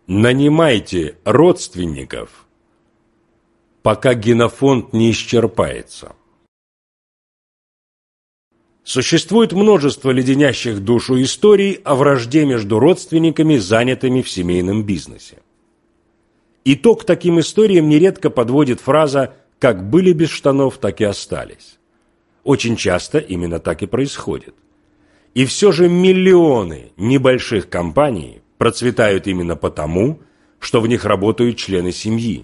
Нанимайте родственников, пока генофонд не исчерпается. Существует множество леденящих душу историй о вражде между родственниками, занятыми в семейном бизнесе. Итог таким историям нередко подводит фраза «как были без штанов, так и остались». Очень часто именно так и происходит. И все же миллионы небольших компаний процветают именно потому, что в них работают члены семьи.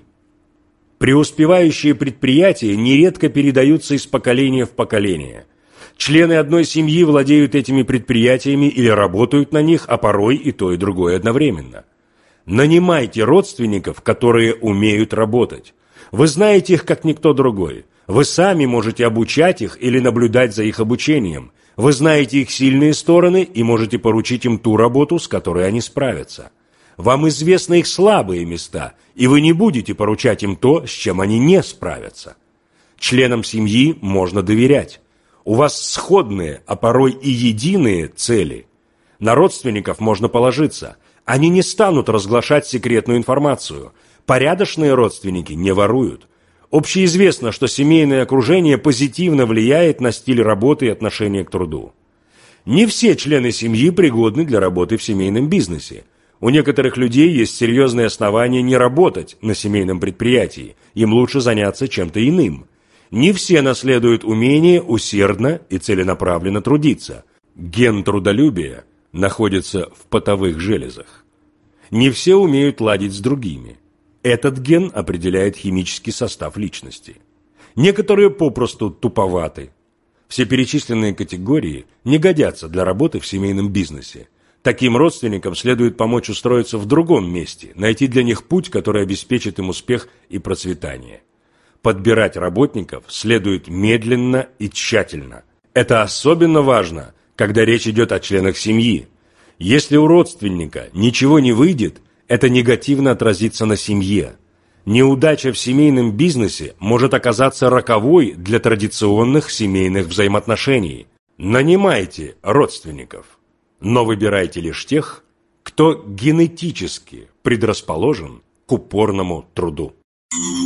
Преуспевающие предприятия нередко передаются из поколения в поколение. Члены одной семьи владеют этими предприятиями или работают на них, а порой и то, и другое одновременно. Нанимайте родственников, которые умеют работать. Вы знаете их, как никто другой. Вы сами можете обучать их или наблюдать за их обучением. Вы знаете их сильные стороны и можете поручить им ту работу, с которой они справятся. Вам известны их слабые места, и вы не будете поручать им то, с чем они не справятся. Членам семьи можно доверять. У вас сходные, а порой и единые цели. На родственников можно положиться. Они не станут разглашать секретную информацию. Порядочные родственники не воруют. Общеизвестно, что семейное окружение позитивно влияет на стиль работы и отношение к труду. Не все члены семьи пригодны для работы в семейном бизнесе. У некоторых людей есть серьезные основания не работать на семейном предприятии. Им лучше заняться чем-то иным. Не все наследуют умение усердно и целенаправленно трудиться. Ген трудолюбия находится в потовых железах. Не все умеют ладить с другими. Этот ген определяет химический состав личности. Некоторые попросту туповаты. Все перечисленные категории не годятся для работы в семейном бизнесе. Таким родственникам следует помочь устроиться в другом месте, найти для них путь, который обеспечит им успех и процветание. Подбирать работников следует медленно и тщательно. Это особенно важно, когда речь идет о членах семьи. Если у родственника ничего не выйдет, это негативно отразится на семье. Неудача в семейном бизнесе может оказаться роковой для традиционных семейных взаимоотношений. Нанимайте родственников, но выбирайте лишь тех, кто генетически предрасположен к упорному труду.